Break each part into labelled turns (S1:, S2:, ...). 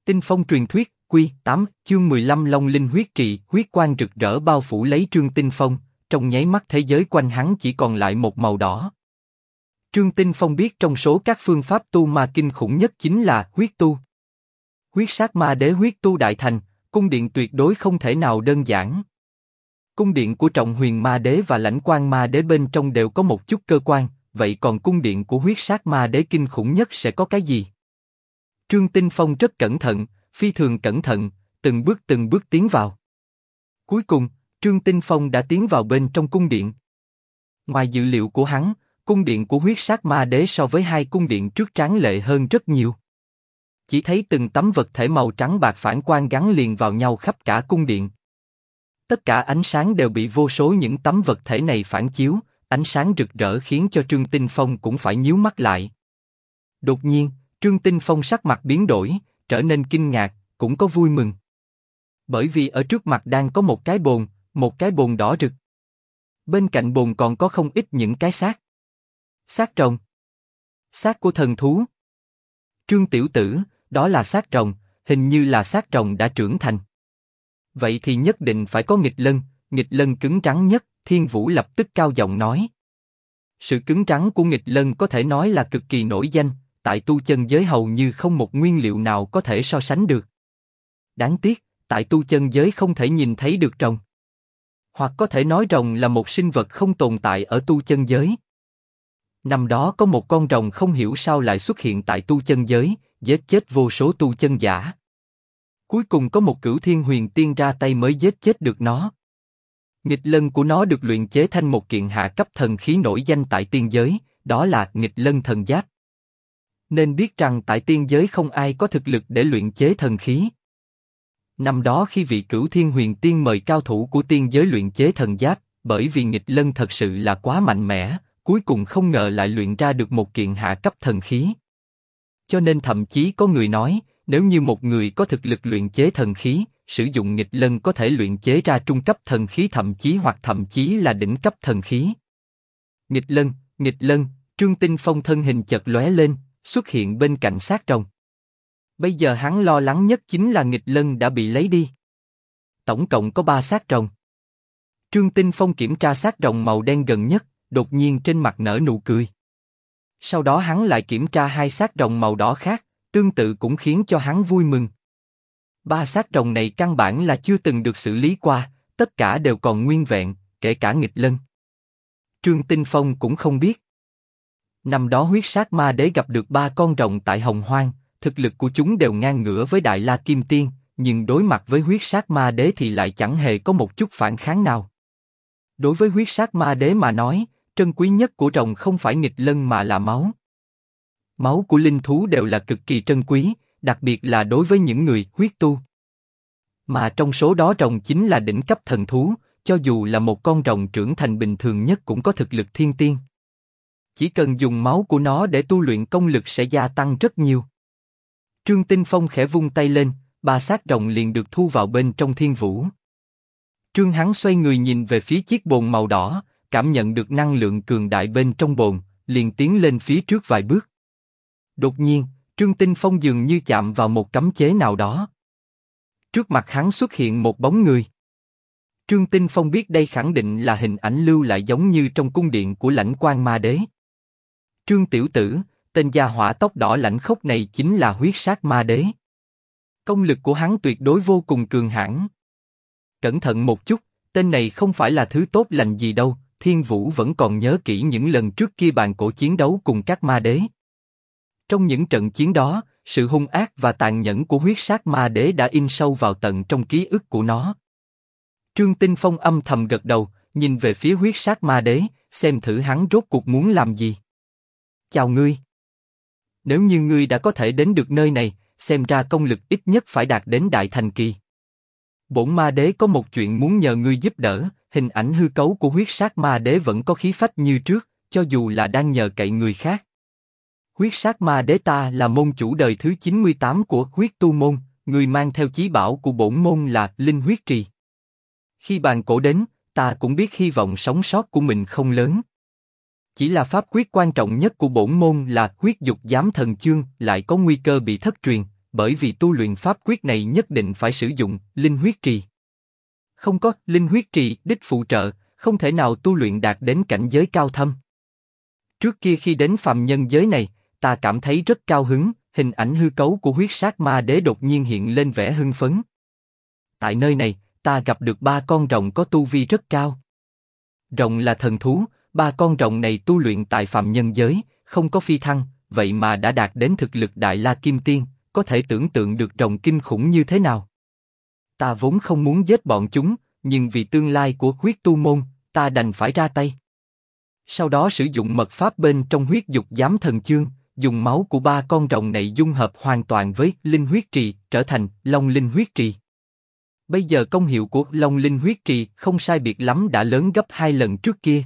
S1: Tinh phong truyền thuyết, Quy 8, chương 15 Long linh huyết trì, huyết quang rực rỡ bao phủ lấy Trương Tinh Phong, trong nháy mắt thế giới quanh hắn chỉ còn lại một màu đỏ. Trương Tinh Phong biết trong số các phương pháp tu ma kinh khủng nhất chính là huyết tu. Huyết sát ma đế huyết tu đại thành, cung điện tuyệt đối không thể nào đơn giản. Cung điện của Trọng Huyền Ma Đế và Lãnh Quang Ma Đế bên trong đều có một chút cơ quan, vậy còn cung điện của huyết sát ma đế kinh khủng nhất sẽ có cái gì? Trương Tinh Phong rất cẩn thận, phi thường cẩn thận, từng bước tiến vào. Cuối cùng, Trương Tinh Phong đã tiến vào bên trong cung điện. Ngoài dự liệu của hắn, cung điện của huyết sát ma đế so với hai cung điện trước tráng lệ hơn rất nhiều. Chỉ thấy từng tấm vật thể màu trắng bạc phản quang gắn liền vào nhau khắp cả cung điện. Tất cả ánh sáng đều bị vô số những tấm vật thể này phản chiếu, ánh sáng rực rỡ khiến cho Trương Tinh Phong cũng phải nhíu mắt lại. Đột nhiên, Trương Tinh Phong sắc mặt biến đổi, trở nên kinh ngạc, cũng có vui mừng. Bởi vì ở trước mặt đang có một cái bồn đỏ rực. Bên cạnh bồn còn có không ít những cái xác. Xác rồng. Xác của thần thú. Trương tiểu tử, đó là xác rồng, hình như là xác rồng đã trưởng thành. Vậy thì nhất định phải có nghịch lân cứng rắn nhất, Thiên Vũ lập tức cao giọng nói. Sự cứng rắn của nghịch lân có thể nói là cực kỳ nổi danh, tại tu chân giới hầu như không một nguyên liệu nào có thể so sánh được. Đáng tiếc, tại tu chân giới không thể nhìn thấy được rồng. Hoặc có thể nói rồng là một sinh vật không tồn tại ở tu chân giới. Năm đó có một con rồng không hiểu sao lại xuất hiện tại tu chân giới, giết chết vô số tu chân giả. Cuối cùng có một Cửu Thiên Huyền Tiên ra tay mới giết chết được nó. Nghịch lân của nó được luyện chế thành một kiện hạ cấp thần khí nổi danh tại tiên giới, đó là nghịch lân thần giáp. Nên biết rằng tại tiên giới không ai có thực lực để luyện chế thần khí. Năm đó khi vị Cửu Thiên Huyền Tiên mời cao thủ của tiên giới luyện chế thần giáp, bởi vì nghịch lân thật sự là quá mạnh mẽ, cuối cùng không ngờ lại luyện ra được một kiện hạ cấp thần khí. Cho nên thậm chí có người nói, nếu như một người có thực lực luyện chế thần khí, sử dụng nghịch lân có thể luyện chế ra trung cấp thần khí thậm chí là đỉnh cấp thần khí. Nghịch lân, Trương Tinh Phong thân hình chợt lóe lên, xuất hiện bên cạnh xác rồng. Bây giờ hắn lo lắng nhất chính là nghịch lân đã bị lấy đi. Tổng cộng có 3 xác rồng. Trương Tinh Phong kiểm tra xác rồng màu đen gần nhất, đột nhiên trên mặt nở nụ cười. Sau đó hắn lại kiểm tra 2 xác rồng màu đỏ khác, tương tự cũng khiến cho hắn vui mừng. 3 xác rồng này căn bản là chưa từng được xử lý qua, tất cả đều còn nguyên vẹn, kể cả nghịch lân. Trương Tinh Phong cũng không biết. Năm đó huyết sát ma đế gặp được 3 con rồng tại Hồng Hoang, thực lực của chúng đều ngang ngửa với Đại La Kim Tiên, nhưng đối mặt với huyết sát ma đế thì lại chẳng hề có một chút phản kháng nào. Đối với huyết sát ma đế mà nói, trân quý nhất của rồng không phải nghịch lân mà là máu. Máu của linh thú đều là cực kỳ trân quý, đặc biệt là đối với những người huyết tu. Mà trong số đó rồng chính là đỉnh cấp thần thú, cho dù là một con rồng trưởng thành bình thường nhất cũng có thực lực thiên tiên. Chỉ cần dùng máu của nó để tu luyện công lực sẽ gia tăng rất nhiều. Trương Tinh Phong khẽ vung tay lên, 3 xác rồng liền được thu vào bên trong Thiên Vũ. Trương hắn xoay người nhìn về phía chiếc bồn màu đỏ, cảm nhận được năng lượng cường đại bên trong bồn, liền tiến lên phía trước vài bước. Đột nhiên, Trương Tinh Phong dường như chạm vào một cấm chế nào đó. Trước mặt hắn xuất hiện một bóng người. Trương Tinh Phong biết đây khẳng định là hình ảnh lưu lại giống như trong cung điện của Lãnh Quang Ma Đế. Trương tiểu tử, tên gia hỏa tóc đỏ lãnh khốc này chính là huyết sát ma đế. Công lực của hắn tuyệt đối vô cùng cường hãn. Cẩn thận một chút, tên này không phải là thứ tốt lành gì đâu. Thiên Vũ vẫn còn nhớ kỹ những lần trước kia bàn cổ chiến đấu cùng các ma đế. Trong những trận chiến đó, sự hung ác và tàn nhẫn của huyết sát ma đế đã in sâu vào tận trong ký ức của nó. Trương Tinh Phong âm thầm gật đầu, nhìn về phía huyết sát ma đế, xem thử hắn rốt cuộc muốn làm gì. Chào ngươi. Nếu như ngươi đã có thể đến được nơi này, xem ra công lực ít nhất phải đạt đến đại thành kỳ. Bổn ma đế có một chuyện muốn nhờ ngươi giúp đỡ. Hình ảnh hư cấu của huyết sát ma đế vẫn có khí phách như trước, cho dù là đang nhờ cậy người khác. Huyết sát ma đế ta là môn chủ đời thứ 98 của huyết tu môn, người mang theo chí bảo của bổn môn là linh huyết trì. Khi bàn cổ đến, ta cũng biết hy vọng sống sót của mình không lớn. Chỉ là pháp quyết quan trọng nhất của bổn môn là huyết dục giám thần chương lại có nguy cơ bị thất truyền, bởi vì tu luyện pháp quyết này nhất định phải sử dụng linh huyết trì. Không có linh huyết trì đích phụ trợ, không thể nào tu luyện đạt đến cảnh giới cao thâm. Trước kia khi đến phàm nhân giới này, ta cảm thấy rất cao hứng, hình ảnh hư cấu của huyết sát ma đế đột nhiên hiện lên vẻ hưng phấn. Tại nơi này, ta gặp được 3 con rồng có tu vi rất cao. Rồng là thần thú, 3 con rồng này tu luyện tại phàm nhân giới, không có phi thăng, vậy mà đã đạt đến thực lực Đại La Kim Tiên, có thể tưởng tượng được rồng kinh khủng như thế nào. Ta vốn không muốn giết bọn chúng, nhưng vì tương lai của huyết tu môn, ta đành phải ra tay. Sau đó sử dụng mật pháp bên trong huyết dục giám thần chương, dùng máu của 3 con rồng này dung hợp hoàn toàn với linh huyết trì, trở thành Long Linh huyết trì. Bây giờ công hiệu của Long Linh huyết trì không sai biệt lắm đã lớn gấp 2 lần trước kia.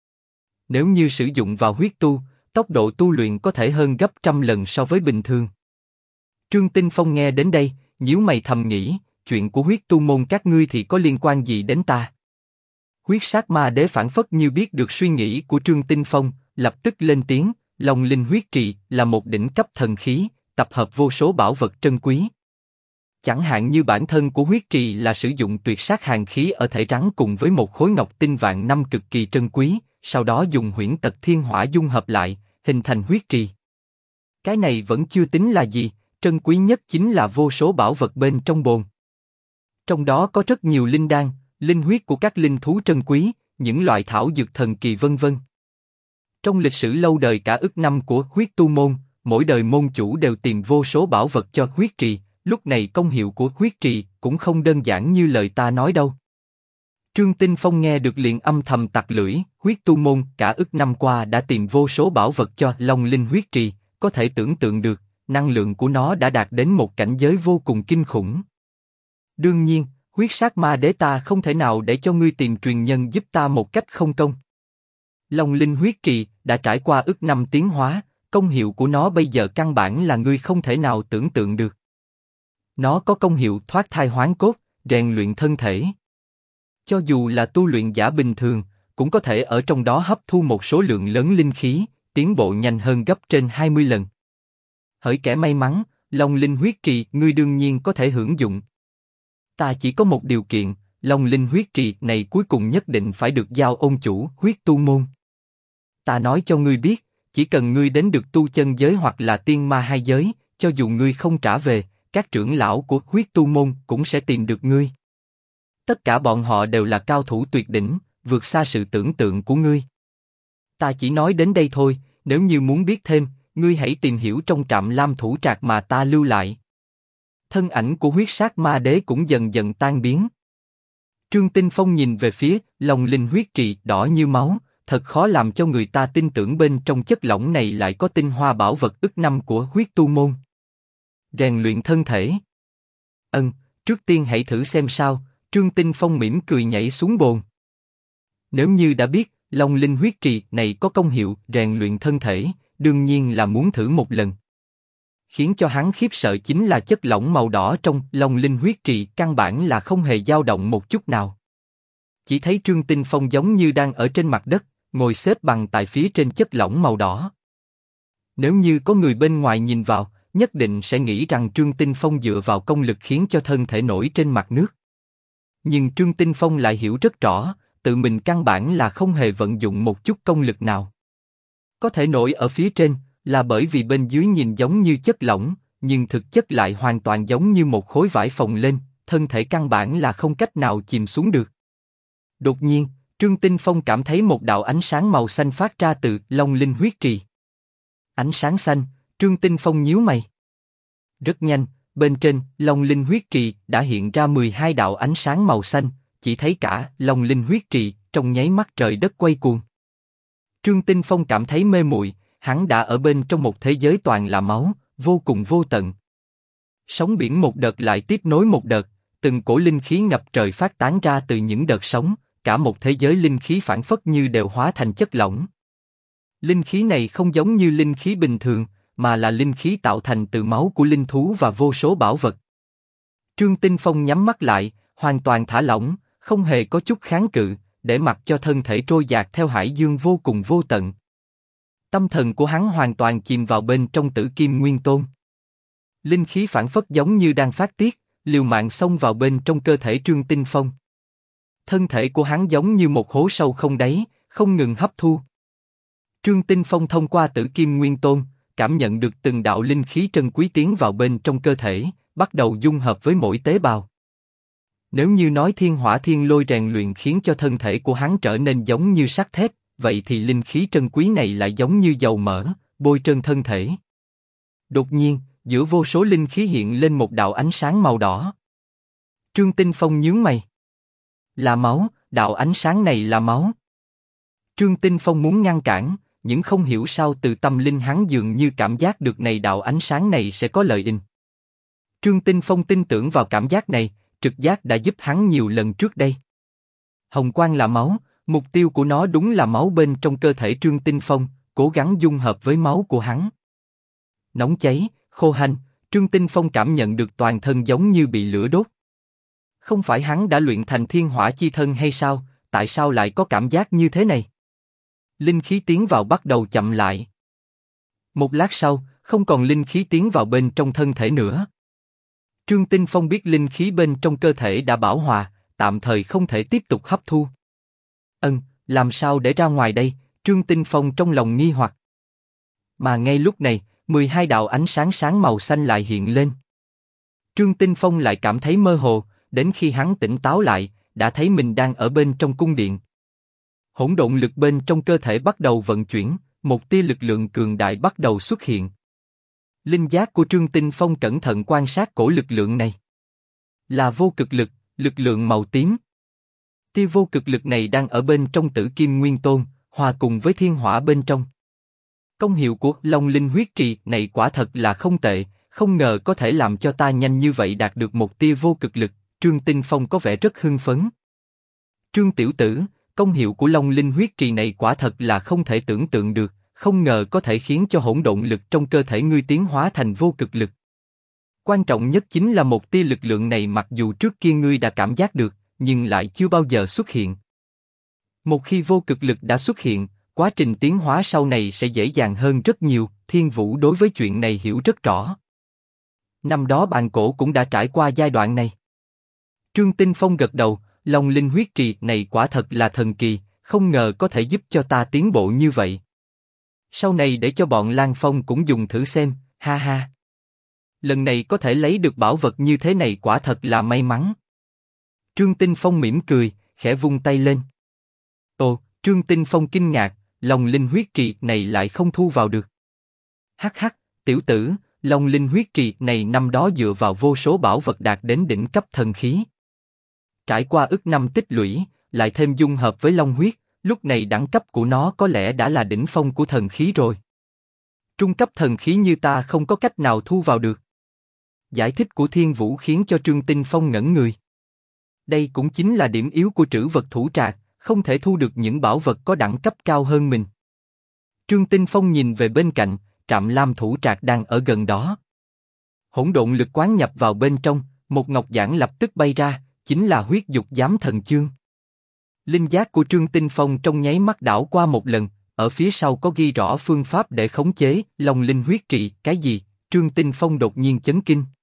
S1: Nếu như sử dụng vào huyết tu, tốc độ tu luyện có thể hơn gấp 100 lần so với bình thường. Trương Tinh Phong nghe đến đây, nhíu mày thầm nghĩ, chuyện của huyết tu môn các ngươi thì có liên quan gì đến ta? Huyết sát ma đế phảng phất như biết được suy nghĩ của Trương Tinh Phong, lập tức lên tiếng, Long Linh huyết trì là một đỉnh cấp thần khí, tập hợp vô số bảo vật trân quý. Chẳng hạn như bản thân của huyết trì là sử dụng tuyệt sát hàn khí ở thể rắn cùng với một khối ngọc tinh vạn năm cực kỳ trân quý, sau đó dùng huyễn tật thiên hỏa dung hợp lại, hình thành huyết trì. Cái này vẫn chưa tính là gì, trân quý nhất chính là vô số bảo vật bên trong bồn. Trong đó có rất nhiều linh đan, linh huyết của các linh thú trân quý, những loại thảo dược thần kỳ vân vân. Trong lịch sử lâu đời cả ức năm của huyết tu môn, mỗi đời môn chủ đều tìm vô số bảo vật cho huyết trì, lúc này công hiệu của huyết trì cũng không đơn giản như lời ta nói đâu. Trương Tinh Phong nghe được liền âm thầm tặc lưỡi, huyết tu môn cả ức năm qua đã tìm vô số bảo vật cho Long Linh huyết trì, có thể tưởng tượng được, năng lượng của nó đã đạt đến một cảnh giới vô cùng kinh khủng. Đương nhiên, huyết sát ma đế ta không thể nào để cho ngươi tìm truyền nhân giúp ta một cách không công. Long Linh huyết trì đã trải qua ức năm tiến hóa, công hiệu của nó bây giờ căn bản là ngươi không thể nào tưởng tượng được. Nó có công hiệu thoát thai hoán cốt, rèn luyện thân thể. Cho dù là tu luyện giả bình thường, cũng có thể ở trong đó hấp thu một số lượng lớn linh khí, tiến bộ nhanh hơn gấp trên 20 lần. Hỡi kẻ may mắn, Long Linh huyết trì ngươi đương nhiên có thể hưởng dụng. Ta chỉ có một điều kiện, Long Linh huyết trì này cuối cùng nhất định phải được giao ôn chủ huyết tu môn. Ta nói cho ngươi biết, chỉ cần ngươi đến được tu chân giới hoặc là tiên ma hai giới, cho dù ngươi không trả về, các trưởng lão của huyết tu môn cũng sẽ tìm được ngươi. Tất cả bọn họ đều là cao thủ tuyệt đỉnh, vượt xa sự tưởng tượng của ngươi. Ta chỉ nói đến đây thôi, nếu như muốn biết thêm, ngươi hãy tìm hiểu trong trạm lam thủ trạc mà ta lưu lại. Thân ảnh của huyết sát ma đế cũng dần dần tan biến. Trương Tinh Phong nhìn về phía Long Linh huyết trì đỏ như máu, thật khó làm cho người ta tin tưởng bên trong chất lỏng này lại có tinh hoa bảo vật ức năm của huyết tu môn. Rèn luyện thân thể. Trước tiên hãy thử xem sao. Trương Tinh Phong mỉm cười nhảy xuống bồn. Nếu như đã biết Long Linh huyết trì này có công hiệu rèn luyện thân thể, đương nhiên là muốn thử một lần. Khiến cho hắn khiếp sợ chính là chất lỏng màu đỏ trong Long Linh huyết trì căn bản là không hề dao động một chút nào. Chỉ thấy Trương Tinh Phong giống như đang ở trên mặt đất, ngồi xếp bằng tại phía trên chất lỏng màu đỏ. Nếu như có người bên ngoài nhìn vào, nhất định sẽ nghĩ rằng Trương Tinh Phong dựa vào công lực khiến cho thân thể nổi trên mặt nước. Nhưng Trương Tinh Phong lại hiểu rất rõ, tự mình căn bản là không hề vận dụng một chút công lực nào. Có thể nổi ở phía trên, là bởi vì bên dưới nhìn giống như chất lỏng, nhưng thực chất lại hoàn toàn giống như một khối vải phồng lên, thân thể căn bản là không cách nào chìm xuống được. Đột nhiên, Trương Tinh Phong cảm thấy một đạo ánh sáng màu xanh phát ra từ Long Linh huyết trì. Ánh sáng xanh, Trương Tinh Phong nhíu mày. Rất nhanh, bên trên Long Linh huyết trì đã hiện ra 12 đạo ánh sáng màu xanh, chỉ thấy cả Long Linh huyết trì trong nháy mắt trời đất quay cuồng. Trương Tinh Phong cảm thấy mê muội, hắn đã ở bên trong một thế giới toàn là máu, vô cùng vô tận. Sóng biển một đợt lại tiếp nối một đợt, từng cổ linh khí ngập trời phát tán ra từ những đợt sóng, cả một thế giới linh khí phảng phất như đều hóa thành chất lỏng. Linh khí này không giống như linh khí bình thường, mà là linh khí tạo thành từ máu của linh thú và vô số bảo vật. Trương Tinh Phong nhắm mắt lại, hoàn toàn thả lỏng, không hề có chút kháng cự, để mặc cho thân thể trôi dạt theo hải dương vô cùng vô tận. Tâm thần của hắn hoàn toàn chìm vào bên trong Tử Kim Nguyên Tôn. Linh khí phảng phất giống như đang phát tiết, liều mạng xông vào bên trong cơ thể Trương Tinh Phong. Thân thể của hắn giống như một hố sâu không đáy, không ngừng hấp thu. Trương Tinh Phong thông qua Tử Kim Nguyên Tôn, cảm nhận được từng đạo linh khí trân quý tiến vào bên trong cơ thể, bắt đầu dung hợp với mỗi tế bào. Nếu như nói thiên hỏa thiên lôi rèn luyện khiến cho thân thể của hắn trở nên giống như sắt thép, vậy thì linh khí trân quý này lại giống như dầu mỡ, bôi trơn thân thể. Đột nhiên, giữa vô số linh khí hiện lên một đạo ánh sáng màu đỏ. Trương Tinh Phong nhướng mày. Là máu, đạo ánh sáng này là máu. Trương Tinh Phong muốn ngăn cản, nhưng không hiểu sao từ tâm linh hắn dường như cảm giác được này đạo ánh sáng này sẽ có lợi ích. Trương Tinh Phong tin tưởng vào cảm giác này, trực giác đã giúp hắn nhiều lần trước đây. Hồng quang là máu, mục tiêu của nó đúng là máu bên trong cơ thể Trương Tinh Phong, cố gắng dung hợp với máu của hắn. Nóng cháy, khô hanh, Trương Tinh Phong cảm nhận được toàn thân giống như bị lửa đốt. Không phải hắn đã luyện thành thiên hỏa chi thân hay sao, tại sao lại có cảm giác như thế này? Linh khí tiến vào bắt đầu chậm lại. Một lát sau, không còn linh khí tiến vào bên trong thân thể nữa. Trương Tinh Phong biết linh khí bên trong cơ thể đã bão hòa, tạm thời không thể tiếp tục hấp thu. Làm sao để ra ngoài đây? Trương Tinh Phong trong lòng nghi hoặc. Mà ngay lúc này, 12 đạo ánh sáng sáng màu xanh lại hiện lên. Trương Tinh Phong lại cảm thấy mơ hồ, đến khi hắn tỉnh táo lại, đã thấy mình đang ở bên trong cung điện. Hỗn độn lực bên trong cơ thể bắt đầu vận chuyển, một tia lực lượng cường đại bắt đầu xuất hiện. Linh giác của Trương Tinh Phong cẩn thận quan sát cổ lực lượng này. Là vô cực lực, lực lượng màu tím. Tia vô cực lực này đang ở bên trong Tử Kim Nguyên Tôn, hòa cùng với thiên hỏa bên trong. Công hiệu của Long Linh huyết trì này quả thật là không tệ, không ngờ có thể làm cho ta nhanh như vậy đạt được một tia vô cực lực. Trương Tinh Phong có vẻ rất hưng phấn. Trương tiểu tử, công hiệu của Long Linh huyết trì này quả thật là không thể tưởng tượng được, không ngờ có thể khiến cho hỗn độn lực trong cơ thể ngươi tiến hóa thành vô cực lực. Quan trọng nhất chính là một tia lực lượng này mặc dù trước kia ngươi đã cảm giác được, nhưng lại chưa bao giờ xuất hiện. Một khi vô cực lực đã xuất hiện, quá trình tiến hóa sau này sẽ dễ dàng hơn rất nhiều. Thiên Vũ đối với chuyện này hiểu rất rõ. Năm đó bàn cổ cũng đã trải qua giai đoạn này. Trương Tinh Phong gật đầu, Long Linh huyết trì này quả thật là thần kỳ, không ngờ có thể giúp cho ta tiến bộ như vậy. Sau này để cho bọn Lan Phong cũng dùng thử xem, ha ha. Lần này có thể lấy được bảo vật như thế này quả thật là may mắn. Trương Tinh Phong mỉm cười, khẽ vung tay lên. Ồ, Trương Tinh Phong kinh ngạc, Long Linh huyết trì này lại không thu vào được. Hắc hắc, tiểu tử, Long Linh huyết trì này năm đó dựa vào vô số bảo vật đạt đến đỉnh cấp thần khí. Trải qua ức năm tích lũy, lại thêm dung hợp với Long huyết, lúc này đẳng cấp của nó có lẽ đã là đỉnh phong của thần khí rồi. Trung cấp thần khí như ta không có cách nào thu vào được. Giải thích của Thiên Vũ khiến cho Trương Tinh Phong ngẩn người. Đây cũng chính là điểm yếu của trữ vật thủ trạc, không thể thu được những bảo vật có đẳng cấp cao hơn mình. Trương Tinh Phong nhìn về bên cạnh, Trạm Lam thủ trạc đang ở gần đó. Hỗn độn lực quán nhập vào bên trong, một ngọc giản lập tức bay ra, chính là huyết dục giám thần chương. Linh giác của Trương Tinh Phong trong nháy mắt đảo qua một lần, ở phía sau có ghi rõ phương pháp để khống chế Long Linh huyết trì. Cái gì? Trương Tinh Phong đột nhiên chấn kinh.